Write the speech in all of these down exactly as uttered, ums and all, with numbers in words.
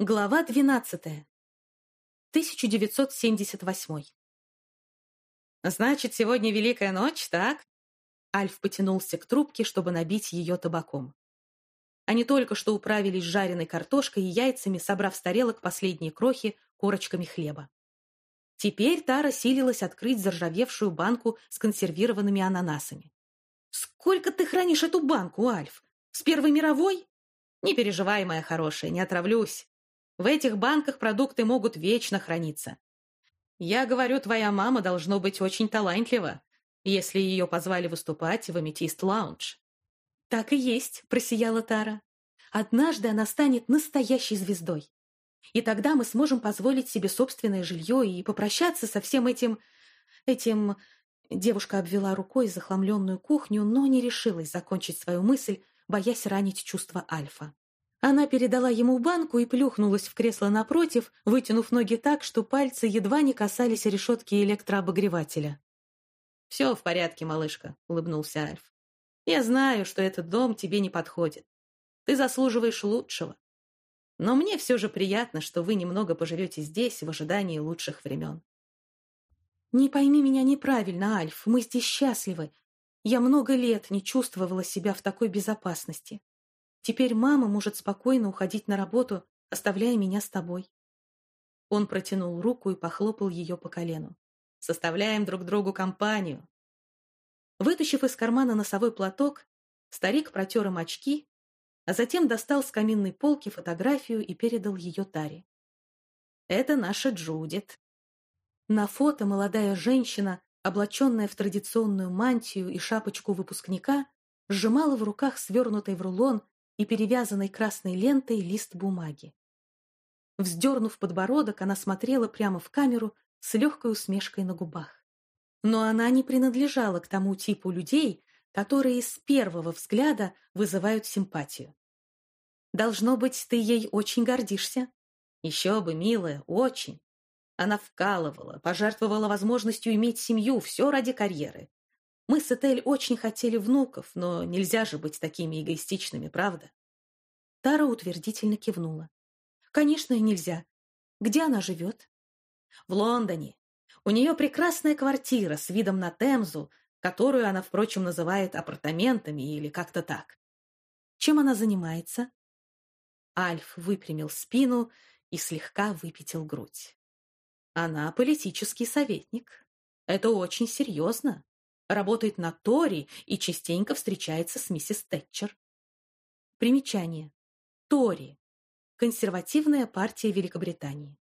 Глава двенадцатая. тысяча девятьсот семьдесят восьмой. «Значит, сегодня Великая ночь, так?» Альф потянулся к трубке, чтобы набить ее табаком. Они только что управились с жареной картошкой и яйцами, собрав с тарелок последние крохи корочками хлеба. Теперь Тара силилась открыть заржавевшую банку с консервированными ананасами. «Сколько ты хранишь эту банку, Альф? С Первой мировой?» «Не переживай, моя хорошая, не отравлюсь. В этих банках продукты могут вечно храниться. Я говорю, твоя мама должно быть очень талантлива, если ее позвали выступать в Аметист Лаунж». «Так и есть», — просияла Тара. «Однажды она станет настоящей звездой. И тогда мы сможем позволить себе собственное жилье и попрощаться со всем этим... этим...» Девушка обвела рукой захламленную кухню, но не решилась закончить свою мысль, боясь ранить чувства Альфа. Она передала ему банку и плюхнулась в кресло напротив, вытянув ноги так, что пальцы едва не касались решетки электрообогревателя. «Все в порядке, малышка», — улыбнулся Альф. «Я знаю, что этот дом тебе не подходит. Ты заслуживаешь лучшего. Но мне все же приятно, что вы немного поживете здесь в ожидании лучших времен». «Не пойми меня неправильно, Альф, мы здесь счастливы. Я много лет не чувствовала себя в такой безопасности. Теперь мама может спокойно уходить на работу, оставляя меня с тобой». Он протянул руку и похлопал ее по колену. «Составляем друг другу компанию». Вытащив из кармана носовой платок, старик протер им очки, а затем достал с каминной полки фотографию и передал ее Таре. «Это наша Джудит». На фото молодая женщина, облаченная в традиционную мантию и шапочку выпускника, сжимала в руках свернутый в рулон и перевязанный красной лентой лист бумаги. Вздернув подбородок, она смотрела прямо в камеру с легкой усмешкой на губах. Но она не принадлежала к тому типу людей, которые с первого взгляда вызывают симпатию. «Должно быть, ты ей очень гордишься». «Еще бы, милая, очень. Она вкалывала, пожертвовала возможностью иметь семью, все ради карьеры. Мы с Этель очень хотели внуков, но нельзя же быть такими эгоистичными, правда?» Тара утвердительно кивнула. «Конечно, нельзя. Где она живет?» «В Лондоне. У нее прекрасная квартира с видом на Темзу, которую она, впрочем, называет апартаментами или как-то так». «Чем она занимается?» Альф выпрямил спину и слегка выпятил грудь. «Она политический советник. Это очень серьезно. Работает на Тори и частенько встречается с миссис Тэтчер». Примечание. Тори. Консервативная партия Великобритании.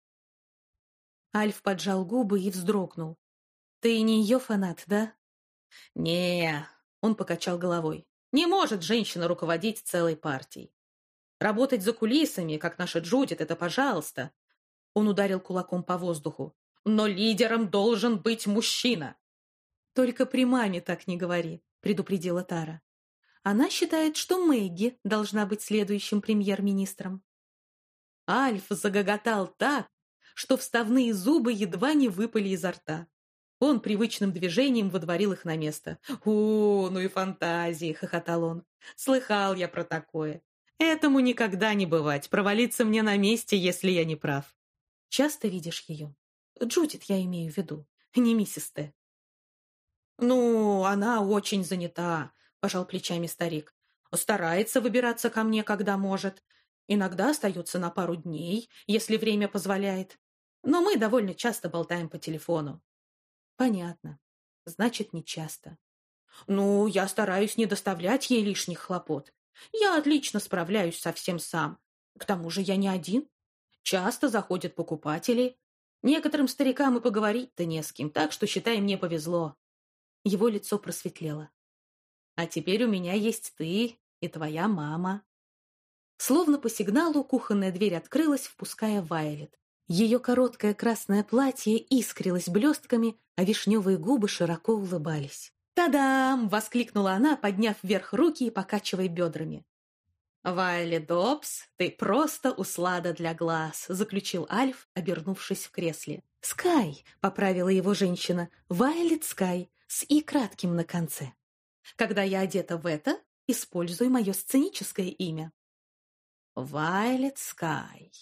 Альф поджал губы и вздрогнул. «Ты не ее фанат, да?» «Не», — он покачал головой. «Не может женщина руководить целой партией. Работать за кулисами, как наша Джудит, это пожалуйста». Он ударил кулаком по воздуху. «Но лидером должен быть мужчина». «Только при маме так не говори», — предупредила Тара. «Она считает, что Мэгги должна быть следующим премьер-министром». Альф загоготал так, что вставные зубы едва не выпали изо рта. Он привычным движением выдворил их на место. «О, ну и фантазии!» — хохотал он. «Слыхал я про такое. Этому никогда не бывать, провалиться мне на месте, если я не прав». «Часто видишь ее? Джудит, я имею в виду, не миссис Т». «Ну, она очень занята», — пожал плечами старик. «Старается выбираться ко мне, когда может. Иногда остается на пару дней, если время позволяет. Но мы довольно часто болтаем по телефону». «Понятно. Значит, не часто». «Ну, я стараюсь не доставлять ей лишних хлопот. Я отлично справляюсь со всем сам. К тому же я не один. Часто заходят покупатели. Некоторым старикам и поговорить-то не с кем, так что, считай, мне повезло». Его лицо просветлело. «А теперь у меня есть ты и твоя мама». Словно по сигналу кухонная дверь открылась, впуская Вайолет. Ее короткое красное платье искрилось блестками, а вишневые губы широко улыбались. «Та-дам!» — воскликнула она, подняв вверх руки и покачивая бедрами. «Вайолет Добс, ты просто услада для глаз», — заключил Альф, обернувшись в кресле. «Скай», — поправила его женщина, — «Вайолет Скай, с «и» кратким на конце. Когда я одета в это, используй мое сценическое имя». «Вайолет Скай»,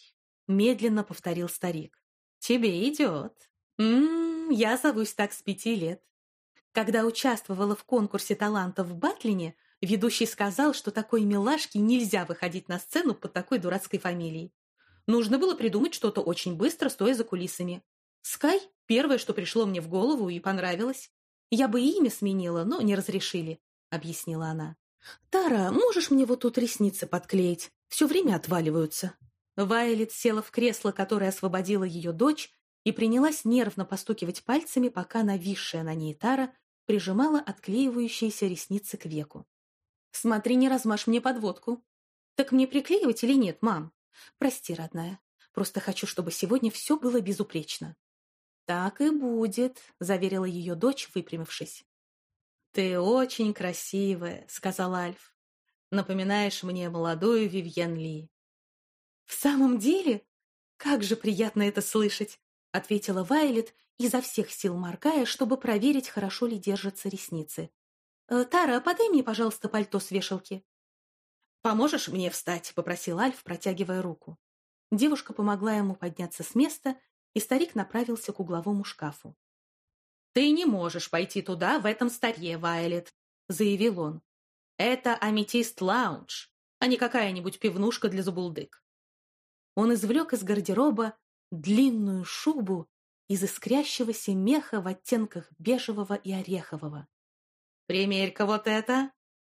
медленно повторил старик. Тебе идет. Ммм, я зовусь так с пяти лет. Когда участвовала в конкурсе талантов в Батлине, ведущий сказал, что такой милашке нельзя выходить на сцену под такой дурацкой фамилией. Нужно было придумать что-то очень быстро, стоя за кулисами. Скай – первое, что пришло мне в голову и понравилось. Я бы имя сменила, но не разрешили, объяснила она. «Тара, можешь мне вот тут ресницы подклеить? Все время отваливаются». Вайолет села в кресло, которое освободила ее дочь, и принялась нервно постукивать пальцами, пока нависшая на ней Тара прижимала отклеивающиеся ресницы к веку. «Смотри, не размажь мне подводку». «Так мне приклеивать или нет, мам?» «Прости, родная, просто хочу, чтобы сегодня все было безупречно». «Так и будет», — заверила ее дочь, выпрямившись. «Ты очень красивая», — сказал Альф. «Напоминаешь мне молодую Вивьен Ли». «В самом деле? Как же приятно это слышать», — ответила Вайолет, изо всех сил моргая, чтобы проверить, хорошо ли держатся ресницы. «Э, «Тара, подай мне, пожалуйста, пальто с вешалки». «Поможешь мне встать?» — попросил Альф, протягивая руку. Девушка помогла ему подняться с места, и старик направился к угловому шкафу. «Ты не можешь пойти туда, в этом старье, Вайолет», — заявил он. «Это аметист-лаунж, а не какая-нибудь пивнушка для забулдык». Он извлек из гардероба длинную шубу из искрящегося меха в оттенках бежевого и орехового. «Примерь-ка вот это!»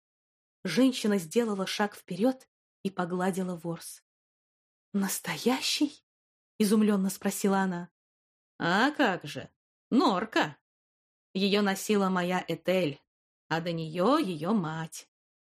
Женщина сделала шаг вперед и погладила ворс. «Настоящий?» — изумленно спросила она. «А как же! Норка! Ее носила моя Этель, а до нее ее мать».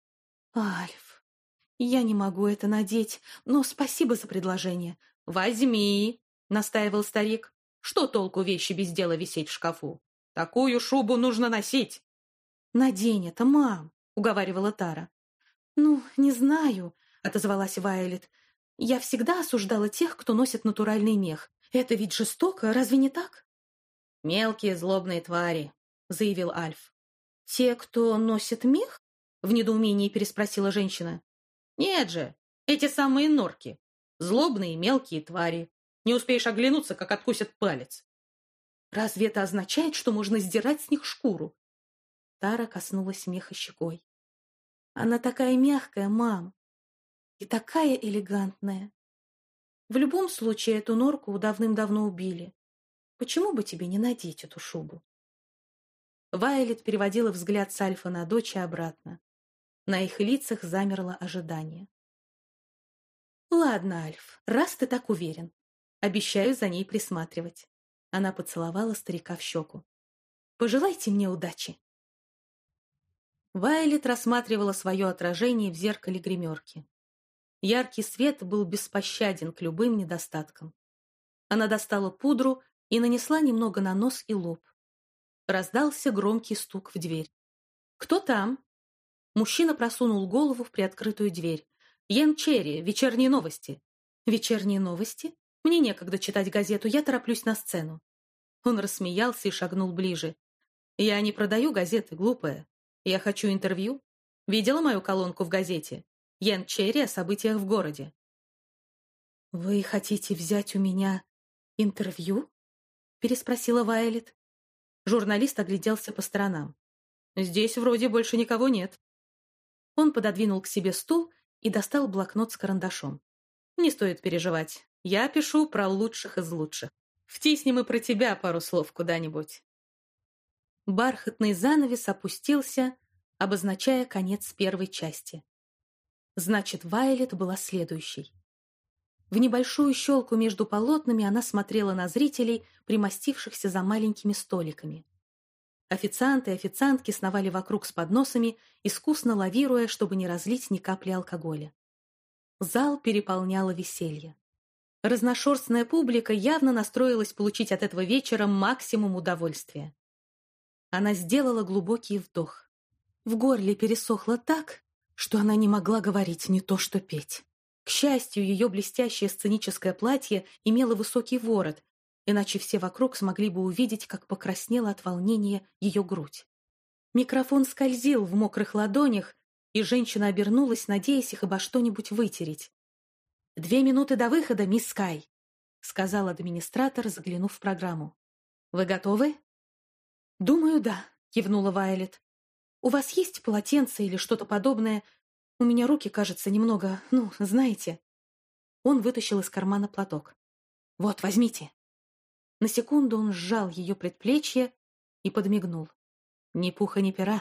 «Альф, я не могу это надеть, но спасибо за предложение». «Возьми!» — настаивал старик. «Что толку вещи без дела висеть в шкафу? Такую шубу нужно носить!» «Надень это, мам!» — уговаривала Тара. «Ну, не знаю», — отозвалась Вайолет. «Я всегда осуждала тех, кто носит натуральный мех. Это ведь жестоко, разве не так?» «Мелкие злобные твари», — заявил Альф. «Те, кто носит мех?» — в недоумении переспросила женщина. «Нет же, эти самые норки. Злобные мелкие твари. Не успеешь оглянуться, как откусят палец». «Разве это означает, что можно сдирать с них шкуру?» Тара коснулась меха щекой. «Она такая мягкая, мам, и такая элегантная. В любом случае, эту норку давным-давно убили. Почему бы тебе не надеть эту шубу?» Вайолет переводила взгляд с Альфа на дочь и обратно. На их лицах замерло ожидание. «Ладно, Альф, раз ты так уверен, обещаю за ней присматривать». Она поцеловала старика в щеку. «Пожелайте мне удачи». Вайолет рассматривала свое отражение в зеркале гримерки. Яркий свет был беспощаден к любым недостаткам. Она достала пудру и нанесла немного на нос и лоб. Раздался громкий стук в дверь. «Кто там?» Мужчина просунул голову в приоткрытую дверь. «Йен Черри, вечерние новости». «Вечерние новости? Мне некогда читать газету, я тороплюсь на сцену». Он рассмеялся и шагнул ближе. «Я не продаю газеты, глупая. Я хочу интервью. Видела мою колонку в газете? Йен Черри о событиях в городе». «Вы хотите взять у меня интервью?» — переспросила Вайолет. Журналист огляделся по сторонам. «Здесь вроде больше никого нет». Он пододвинул к себе стул и достал блокнот с карандашом. «Не стоит переживать. Я пишу про лучших из лучших. Втиснем и про тебя пару слов куда-нибудь». Бархатный занавес опустился, обозначая конец первой части. Значит, Вайолет была следующей. В небольшую щелку между полотнами она смотрела на зрителей, примостившихся за маленькими столиками. Официанты и официантки сновали вокруг с подносами, искусно лавируя, чтобы не разлить ни капли алкоголя. Зал переполняло веселье. Разношерстная публика явно настроилась получить от этого вечера максимум удовольствия. Она сделала глубокий вдох. В горле пересохло так, что она не могла говорить, не то что петь. К счастью, ее блестящее сценическое платье имело высокий ворот, иначе все вокруг смогли бы увидеть, как покраснела от волнения ее грудь. Микрофон скользил в мокрых ладонях, и женщина обернулась, надеясь их обо что-нибудь вытереть. «Две минуты до выхода, мисс Скай», — сказал администратор, заглянув в программу. «Вы готовы?» «Думаю, да», — кивнула Вайолет. «У вас есть полотенце или что-то подобное? У меня руки, кажется, немного, ну, знаете». Он вытащил из кармана платок. «Вот, возьмите». На секунду он сжал ее предплечье и подмигнул. Ни пуха, ни пера.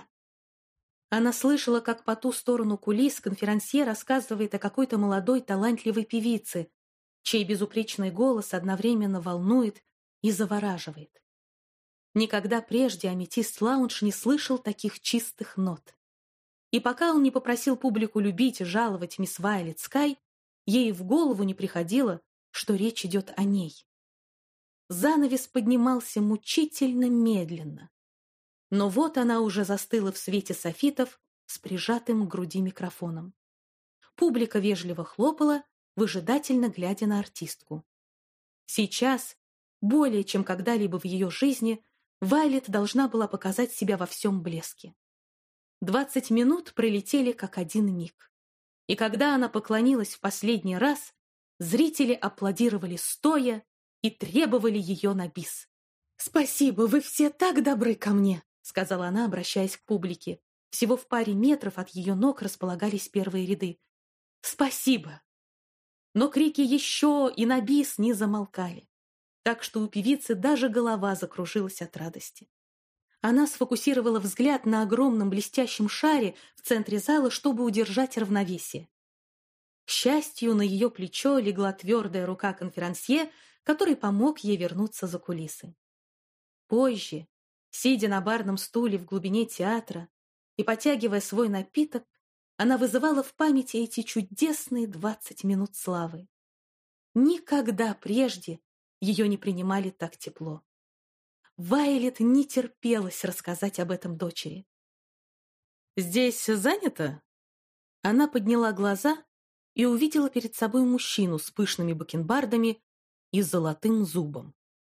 Она слышала, как по ту сторону кулис конферансье рассказывает о какой-то молодой талантливой певице, чей безупречный голос одновременно волнует и завораживает. Никогда прежде Аметист Лаунж не слышал таких чистых нот. И пока он не попросил публику любить и жаловать мисс Вайолет Скай, ей в голову не приходило, что речь идет о ней. Занавес поднимался мучительно медленно. Но вот она уже застыла в свете софитов с прижатым к груди микрофоном. Публика вежливо хлопала, выжидательно глядя на артистку. Сейчас, более чем когда-либо в ее жизни, Вайолет должна была показать себя во всем блеске. Двадцать минут пролетели как один миг. И когда она поклонилась в последний раз, зрители аплодировали стоя и требовали ее на бис. «Спасибо, вы все так добры ко мне», — сказала она, обращаясь к публике. Всего в паре метров от ее ног располагались первые ряды. «Спасибо!» Но крики «еще» и «на бис» не замолкали, так что у певицы даже голова закружилась от радости. Она сфокусировала взгляд на огромном блестящем шаре в центре зала, чтобы удержать равновесие. К счастью, на ее плечо легла твердая рука конферансье, который помог ей вернуться за кулисы. Позже, сидя на барном стуле в глубине театра и потягивая свой напиток, она вызывала в памяти эти чудесные двадцать минут славы. Никогда прежде ее не принимали так тепло. Вайолет не терпелось рассказать об этом дочери. «Здесь занято?» Она подняла глаза и увидела перед собой мужчину с пышными бакенбардами и золотым зубом.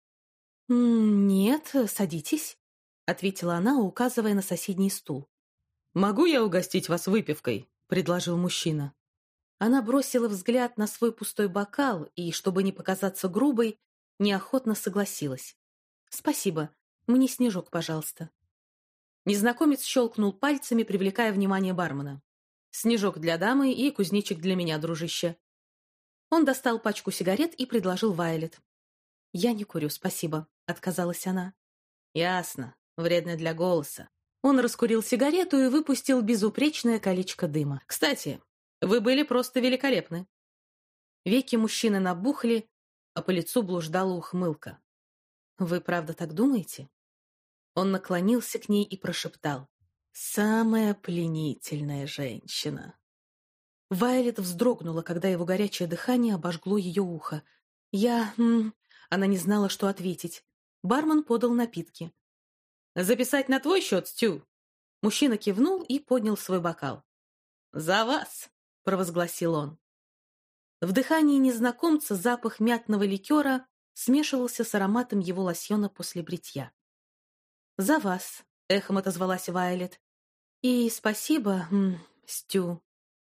«Нет, садитесь», — ответила она, указывая на соседний стул. «Могу я угостить вас выпивкой?» — предложил мужчина. Она бросила взгляд на свой пустой бокал и, чтобы не показаться грубой, неохотно согласилась. «Спасибо. Мне снежок, пожалуйста». Незнакомец щелкнул пальцами, привлекая внимание бармена. «Снежок для дамы и кузнечик для меня, дружище». Он достал пачку сигарет и предложил Вайолет. «Я не курю, спасибо», — отказалась она. «Ясно. Вредно для голоса». Он раскурил сигарету и выпустил безупречное колечко дыма. «Кстати, вы были просто великолепны». Веки мужчины набухли, а по лицу блуждала ухмылка. «Вы правда так думаете?» Он наклонился к ней и прошептал. «Самая пленительная женщина». Вайолет вздрогнула, когда его горячее дыхание обожгло ее ухо. «Я...» м, Она не знала, что ответить. Бармен подал напитки. «Записать на твой счет, Стю?» Мужчина кивнул и поднял свой бокал. «За вас!» — провозгласил он. В дыхании незнакомца запах мятного ликера смешивался с ароматом его лосьона после бритья. «За вас!» — эхом отозвалась Вайолет. «И спасибо, м, Стю».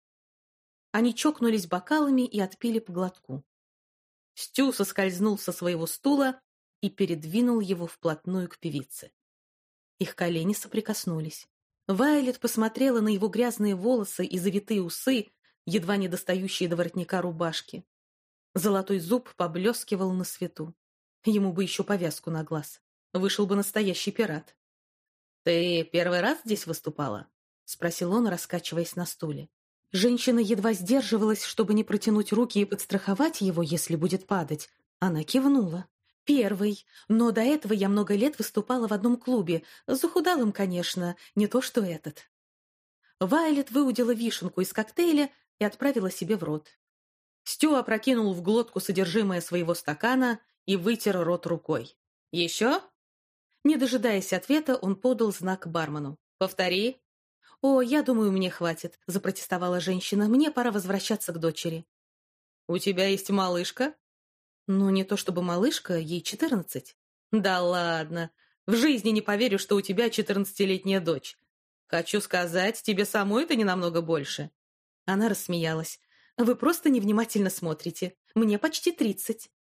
Они чокнулись бокалами и отпили по глотку. Стю соскользнул со своего стула и передвинул его вплотную к певице. Их колени соприкоснулись. Вайолет посмотрела на его грязные волосы и завитые усы, едва не достающие до воротника рубашки. Золотой зуб поблескивал на свету. Ему бы еще повязку на глаз. Вышел бы настоящий пират. «Ты первый раз здесь выступала?» — спросил он, раскачиваясь на стуле. Женщина едва сдерживалась, чтобы не протянуть руки и подстраховать его, если будет падать. Она кивнула. «Первый, но до этого я много лет выступала в одном клубе. Захудалым, конечно, не то что этот». Вайолет выудила вишенку из коктейля и отправила себе в рот. Стю опрокинул в глотку содержимое своего стакана и вытер рот рукой. «Еще?» Не дожидаясь ответа, он подал знак бармену. «Повтори». «О, я думаю, мне хватит», — запротестовала женщина. «Мне пора возвращаться к дочери». «У тебя есть малышка?» «Ну, не то чтобы малышка, ей четырнадцать». «Да ладно. В жизни не поверю, что у тебя четырнадцатилетняя дочь. Хочу сказать, тебе самой это не намного больше». Она рассмеялась. Вы просто невнимательно смотрите. Мне почти тридцать».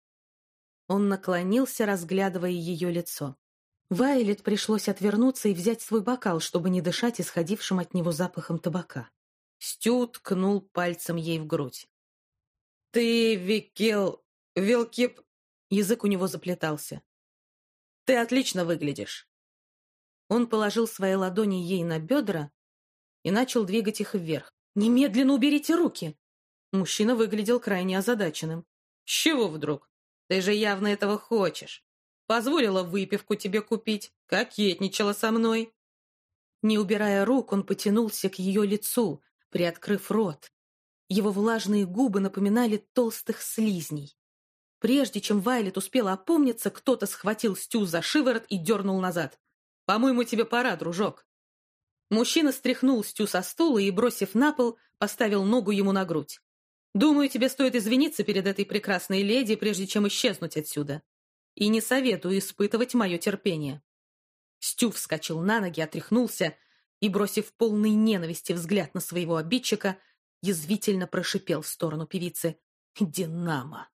Он наклонился, разглядывая ее лицо. Вайолет пришлось отвернуться и взять свой бокал, чтобы не дышать исходившим от него запахом табака. Стю ткнул пальцем ей в грудь. «Ты, Викел... Вилкип...» Язык у него заплетался. «Ты отлично выглядишь». Он положил свои ладони ей на бедра и начал двигать их вверх. «Немедленно уберите руки!» Мужчина выглядел крайне озадаченным. «С чего вдруг? Ты же явно этого хочешь. Позволила выпивку тебе купить, кокетничала со мной». Не убирая рук, он потянулся к ее лицу, приоткрыв рот. Его влажные губы напоминали толстых слизней. Прежде чем Вайлет успела опомниться, кто-то схватил Стю за шиворот и дернул назад. «По-моему, тебе пора, дружок». Мужчина стряхнул Стю со стула и, бросив на пол, поставил ногу ему на грудь. «Думаю, тебе стоит извиниться перед этой прекрасной леди, прежде чем исчезнуть отсюда. И не советую испытывать мое терпение». Стю вскочил на ноги, отряхнулся и, бросив полный ненависти взгляд на своего обидчика, язвительно прошипел в сторону певицы: «Динамо».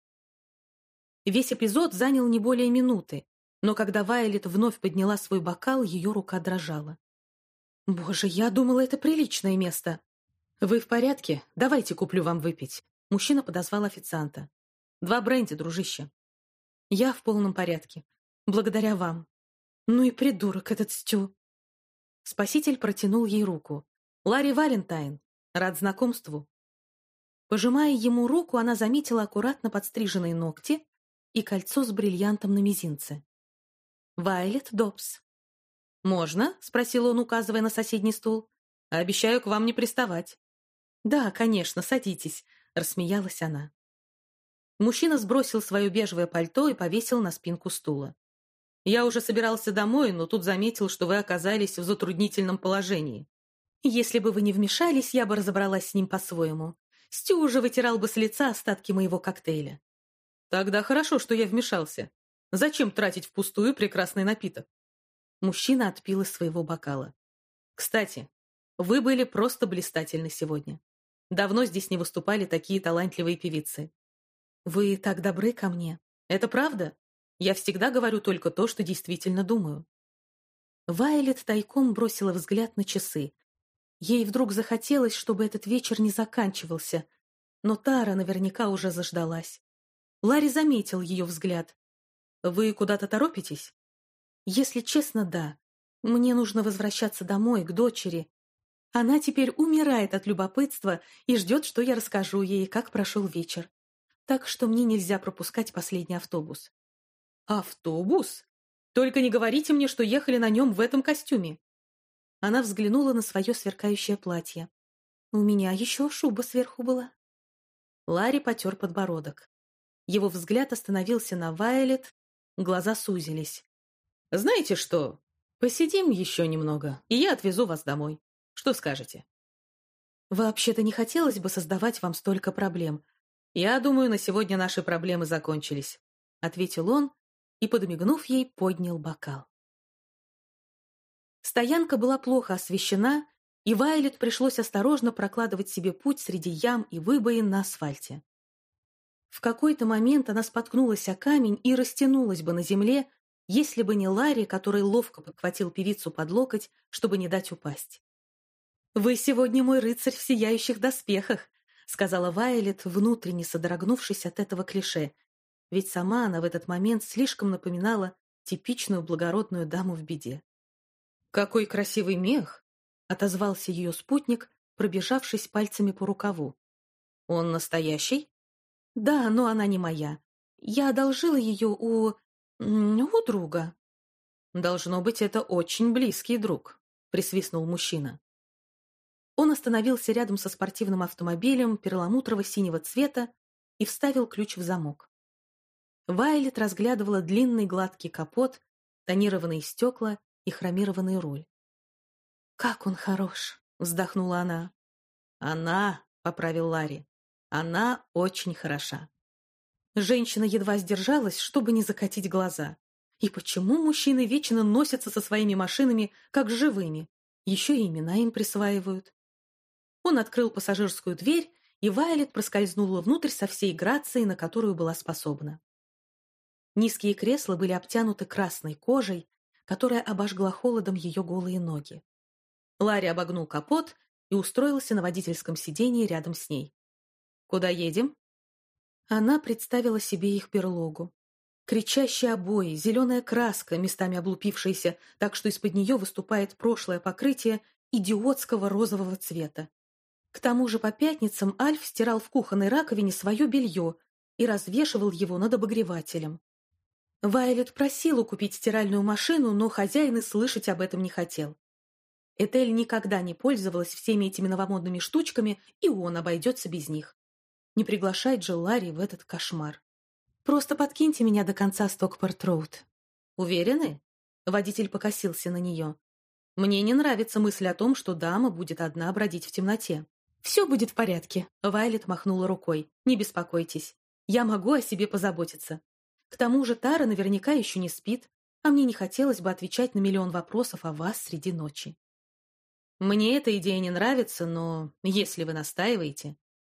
Весь эпизод занял не более минуты, но когда Вайолет вновь подняла свой бокал, ее рука дрожала. «Боже, я думала, это приличное место». «Вы в порядке? Давайте куплю вам выпить». Мужчина подозвал официанта. «Два бренди, дружище». «Я в полном порядке. Благодаря вам». «Ну и придурок этот Стю». Спаситель протянул ей руку. «Ларри Валентайн. Рад знакомству». Пожимая ему руку, она заметила аккуратно подстриженные ногти и кольцо с бриллиантом на мизинце. «Вайолет Добс». «Можно?» — спросил он, указывая на соседний стул. «Обещаю к вам не приставать». «Да, конечно, садитесь», — рассмеялась она. Мужчина сбросил свое бежевое пальто и повесил на спинку стула. «Я уже собирался домой, но тут заметил, что вы оказались в затруднительном положении. Если бы вы не вмешались, я бы разобралась с ним по-своему. Стю уже вытирал бы с лица остатки моего коктейля». «Тогда хорошо, что я вмешался. Зачем тратить впустую прекрасный напиток?» Мужчина отпил из своего бокала. «Кстати, вы были просто блистательны сегодня. Давно здесь не выступали такие талантливые певицы». «Вы так добры ко мне. Это правда? Я всегда говорю только то, что действительно думаю». Вайолет тайком бросила взгляд на часы. Ей вдруг захотелось, чтобы этот вечер не заканчивался, но Тара наверняка уже заждалась. Ларри заметил ее взгляд. «Вы куда-то торопитесь?» «Если честно, да. Мне нужно возвращаться домой, к дочери. Она теперь умирает от любопытства и ждет, что я расскажу ей, как прошел вечер. Так что мне нельзя пропускать последний автобус». «Автобус? Только не говорите мне, что ехали на нем в этом костюме». Она взглянула на свое сверкающее платье. «У меня еще шуба сверху была». Ларри потер подбородок. Его взгляд остановился на Вайолет, глаза сузились. «Знаете что? Посидим еще немного, и я отвезу вас домой. Что скажете?» «Вообще-то не хотелось бы создавать вам столько проблем. Я думаю, на сегодня наши проблемы закончились», — ответил он и, подмигнув ей, поднял бокал. Стоянка была плохо освещена, и Вайолет пришлось осторожно прокладывать себе путь среди ям и выбоин на асфальте. В какой-то момент она споткнулась о камень и растянулась бы на земле, если бы не Ларри, который ловко подхватил певицу под локоть, чтобы не дать упасть. «Вы сегодня мой рыцарь в сияющих доспехах», — сказала Вайолет, внутренне содрогнувшись от этого клише, ведь сама она в этот момент слишком напоминала типичную благородную даму в беде. «Какой красивый мех!» — отозвался ее спутник, пробежавшись пальцами по рукаву. «Он настоящий?» «Да, но она не моя. Я одолжила ее у... у друга». «Должно быть, это очень близкий друг», — присвистнул мужчина. Он остановился рядом со спортивным автомобилем перламутрово-синего цвета и вставил ключ в замок. Вайолет разглядывала длинный гладкий капот, тонированные стекла и хромированный руль. «Как он хорош!» — вздохнула она. «Она», — поправил Ларри, — «она очень хороша». Женщина едва сдержалась, чтобы не закатить глаза. И почему мужчины вечно носятся со своими машинами, как живыми? Еще и имена им присваивают. Он открыл пассажирскую дверь и Вайолет проскользнула внутрь со всей грацией, на которую была способна. Низкие кресла были обтянуты красной кожей, которая обожгла холодом ее голые ноги. Ларри обогнул капот и устроился на водительском сиденье рядом с ней. «Куда едем?» Она представила себе их берлогу. Кричащие обои, зеленая краска, местами облупившаяся, так что из-под нее выступает прошлое покрытие идиотского розового цвета. К тому же по пятницам Альф стирал в кухонной раковине свое белье и развешивал его над обогревателем. Вайолет просила купить стиральную машину, но хозяин и слышать об этом не хотел. Этель никогда не пользовалась всеми этими новомодными штучками, и он обойдется без них. Не приглашать же Ларри в этот кошмар. «Просто подкиньте меня до конца Стокпорт-Роуд». «Уверены?» Водитель покосился на нее. «Мне не нравится мысль о том, что дама будет одна бродить в темноте». «Все будет в порядке», — Вайолет махнула рукой. «Не беспокойтесь. Я могу о себе позаботиться. К тому же Тара наверняка еще не спит, а мне не хотелось бы отвечать на миллион вопросов о вас среди ночи». «Мне эта идея не нравится, но если вы настаиваете...»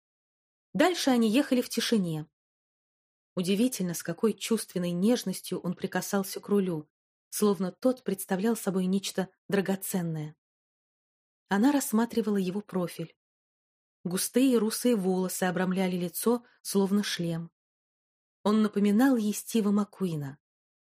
Дальше они ехали в тишине. Удивительно, с какой чувственной нежностью он прикасался к рулю, словно тот представлял собой нечто драгоценное. Она рассматривала его профиль. Густые русые волосы обрамляли лицо, словно шлем. Он напоминал ей Стива Маккуина.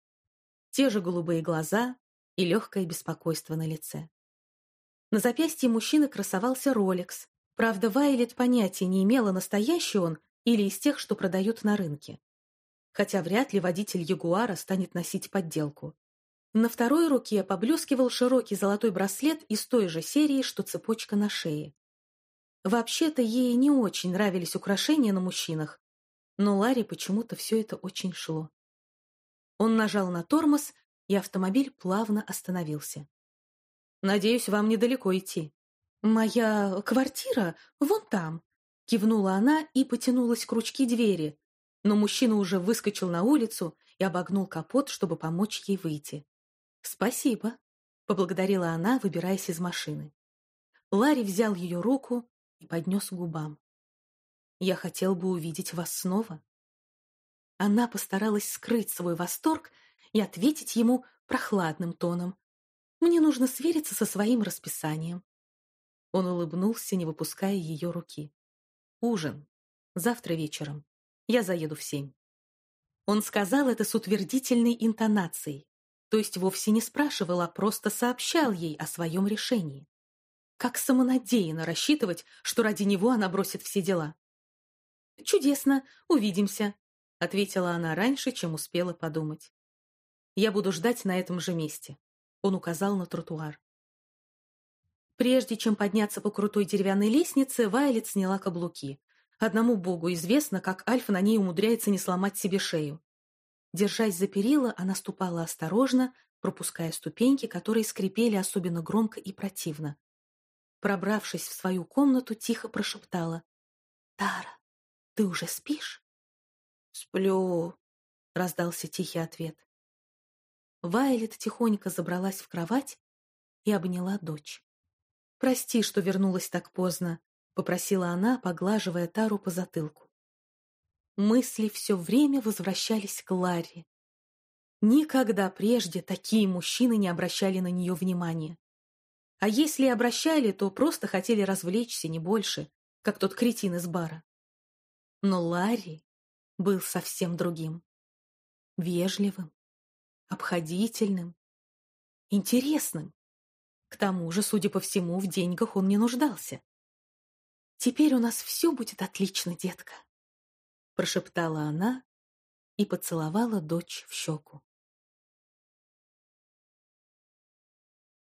Те же голубые глаза и легкое беспокойство на лице. На запястье мужчины красовался Ролекс. Правда, Вайолет понятия не имела, настоящий он или из тех, что продают на рынке. Хотя вряд ли водитель Ягуара станет носить подделку. На второй руке поблескивал широкий золотой браслет из той же серии, что цепочка на шее. Вообще-то ей не очень нравились украшения на мужчинах, но Ларри почему-то все это очень шло. Он нажал на тормоз, и автомобиль плавно остановился. «Надеюсь, вам недалеко идти». «Моя квартира вон там», — кивнула она и потянулась к ручке двери, но мужчина уже выскочил на улицу и обогнул капот, чтобы помочь ей выйти. «Спасибо», — поблагодарила она, выбираясь из машины. Ларри взял ее руку и поднес к губам. «Я хотел бы увидеть вас снова». Она постаралась скрыть свой восторг и ответить ему прохладным тоном. «Мне нужно свериться со своим расписанием». Он улыбнулся, не выпуская ее руки. «Ужин. Завтра вечером. Я заеду в семь». Он сказал это с утвердительной интонацией, то есть вовсе не спрашивал, а просто сообщал ей о своем решении. Как самонадеянно рассчитывать, что ради него она бросит все дела. «Чудесно, увидимся», — ответила она раньше, чем успела подумать. «Я буду ждать на этом же месте», — он указал на тротуар. Прежде чем подняться по крутой деревянной лестнице, Вайолет сняла каблуки. Одному богу известно, как Альф на ней умудряется не сломать себе шею. Держась за перила, она ступала осторожно, пропуская ступеньки, которые скрипели особенно громко и противно. Пробравшись в свою комнату, тихо прошептала: «Тара, ты уже спишь?» «Сплю», — раздался тихий ответ. Вайолет тихонько забралась в кровать и обняла дочь. «Прости, что вернулась так поздно», — попросила она, поглаживая Тару по затылку. Мысли все время возвращались к Ларри. Никогда прежде такие мужчины не обращали на нее внимания. А если и обращали, то просто хотели развлечься, не больше, как тот кретин из бара. Но Ларри был совсем другим. Вежливым, обходительным, интересным. К тому же, судя по всему, в деньгах он не нуждался. «Теперь у нас все будет отлично, детка», — прошептала она и поцеловала дочь в щеку.